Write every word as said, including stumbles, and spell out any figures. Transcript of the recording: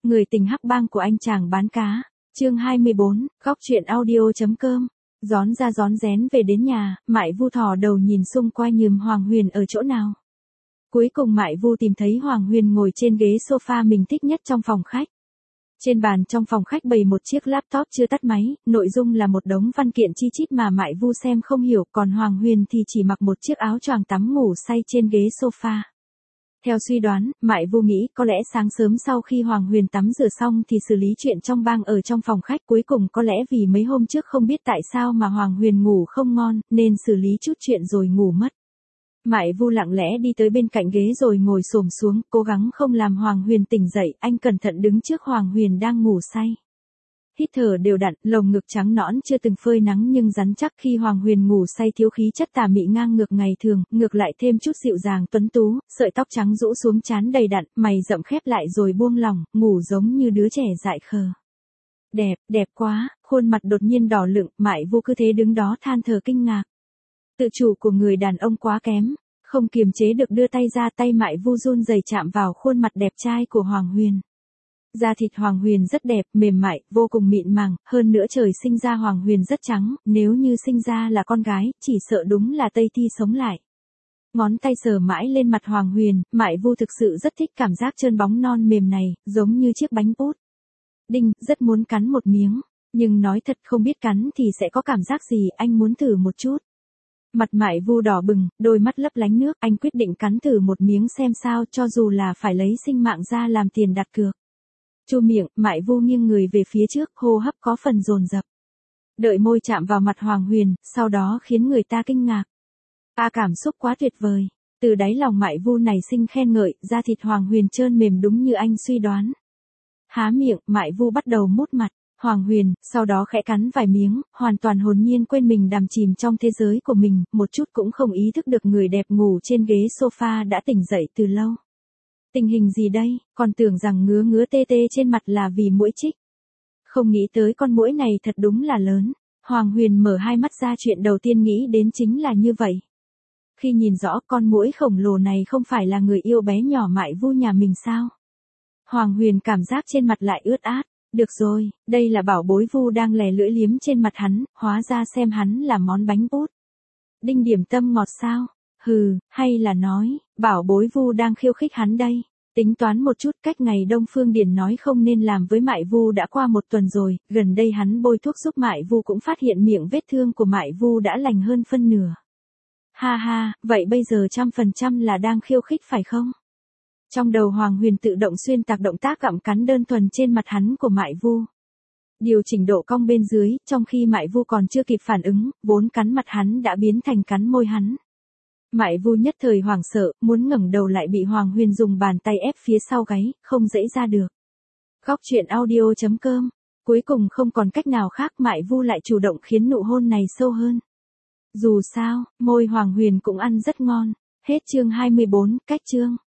Người tình hắc bang của anh chàng bán cá. Chương hai mươi bốn, góc truyện audio.com. Gión ra gión rén về đến nhà, Mại Vu thò đầu nhìn xung quanh nhườm Hoàng Huyền ở chỗ nào. Cuối cùng Mại Vu tìm thấy Hoàng Huyền ngồi trên ghế sofa mình thích nhất trong phòng khách. Trên bàn trong phòng khách bày một chiếc laptop chưa tắt máy, nội dung là một đống văn kiện chi chít mà Mại Vu xem không hiểu, còn Hoàng Huyền thì chỉ mặc một chiếc áo choàng tắm ngủ say trên ghế sofa. Theo suy đoán, Mại Vu nghĩ có lẽ sáng sớm sau khi Hoàng Huyền tắm rửa xong thì xử lý chuyện trong bang ở trong phòng khách, cuối cùng có lẽ vì mấy hôm trước không biết tại sao mà Hoàng Huyền ngủ không ngon, nên xử lý chút chuyện rồi ngủ mất. Mại Vu lặng lẽ đi tới bên cạnh ghế rồi ngồi xổm xuống, cố gắng không làm Hoàng Huyền tỉnh dậy, anh cẩn thận đứng trước Hoàng Huyền đang ngủ say. Hít thở đều đặn, lồng ngực trắng nõn chưa từng phơi nắng nhưng rắn chắc, khi Hoàng Huyền ngủ say thiếu khí chất tà mị ngang ngược ngày thường, ngược lại thêm chút dịu dàng tuấn tú, sợi tóc trắng rũ xuống trán đầy đặn, mày rậm khép lại rồi buông lỏng, ngủ giống như đứa trẻ dại khờ. Đẹp, đẹp quá, khuôn mặt đột nhiên đỏ lựng, Mại Vu cứ thế đứng đó than thở kinh ngạc. Tự chủ của người đàn ông quá kém, không kiềm chế được đưa tay ra, tay Mại Vu run rẩy chạm vào khuôn mặt đẹp trai của Hoàng Huyền. Da thịt Hoàng Huyền rất đẹp, mềm mại, vô cùng mịn màng, hơn nữa trời sinh ra Hoàng Huyền rất trắng, nếu như sinh ra là con gái, chỉ sợ đúng là Tây Thi sống lại. Ngón tay sờ mãi lên mặt Hoàng Huyền, Mại Vu thực sự rất thích cảm giác trơn bóng non mềm này, giống như chiếc bánh bút. Đinh, rất muốn cắn một miếng, nhưng nói thật không biết cắn thì sẽ có cảm giác gì, anh muốn thử một chút. Mặt Mại Vu đỏ bừng, đôi mắt lấp lánh nước, anh quyết định cắn thử một miếng xem sao, cho dù là phải lấy sinh mạng ra làm tiền đặt cược. Chu miệng, Mại Vu nghiêng người về phía trước, hô hấp có phần dồn dập. Đợi môi chạm vào mặt Hoàng Huyền, sau đó khiến người ta kinh ngạc. À, cảm xúc quá tuyệt vời. Từ đáy lòng Mại Vu này sinh khen ngợi, da thịt Hoàng Huyền trơn mềm đúng như anh suy đoán. Há miệng, Mại Vu bắt đầu mút mặt Hoàng Huyền, sau đó khẽ cắn vài miếng, hoàn toàn hồn nhiên quên mình đắm chìm trong thế giới của mình, một chút cũng không ý thức được người đẹp ngủ trên ghế sofa đã tỉnh dậy từ lâu. Tình hình gì đây, còn tưởng rằng ngứa ngứa tê tê trên mặt là vì muỗi chích. Không nghĩ tới con muỗi này thật đúng là lớn. Hoàng Huyền mở hai mắt ra, chuyện đầu tiên nghĩ đến chính là như vậy. Khi nhìn rõ con muỗi khổng lồ này không phải là người yêu bé nhỏ Mại Vu nhà mình sao? Hoàng Huyền cảm giác trên mặt lại ướt át. Được rồi, đây là bảo bối Vu đang lè lưỡi liếm trên mặt hắn, hóa ra xem hắn là món bánh bút. Đinh điểm tâm ngọt sao? Hừ, hay là nói, bảo bối Vu đang khiêu khích hắn đây. Tính toán một chút, cách ngày Đông Phương Điền nói không nên làm với Mại Vu đã qua một tuần rồi, gần đây hắn bôi thuốc giúp Mại Vu cũng phát hiện miệng vết thương của Mại Vu đã lành hơn phân nửa. Ha ha, vậy bây giờ trăm phần trăm là đang khiêu khích phải không? Trong đầu Hoàng Huyền tự động xuyên tạc động tác gặm cắn đơn thuần trên mặt hắn của Mại Vu. Điều chỉnh độ cong bên dưới, trong khi Mại Vu còn chưa kịp phản ứng, vốn cắn mặt hắn đã biến thành cắn môi hắn. Mại Vu nhất thời hoảng sợ, muốn ngẩng đầu lại bị Hoàng Huyền dùng bàn tay ép phía sau gáy, không dãy ra được. Góc truyện audio.com. Cuối cùng không còn cách nào khác, Mại Vu lại chủ động khiến nụ hôn này sâu hơn. Dù sao, môi Hoàng Huyền cũng ăn rất ngon. Hết chương hai mươi bốn, cách chương.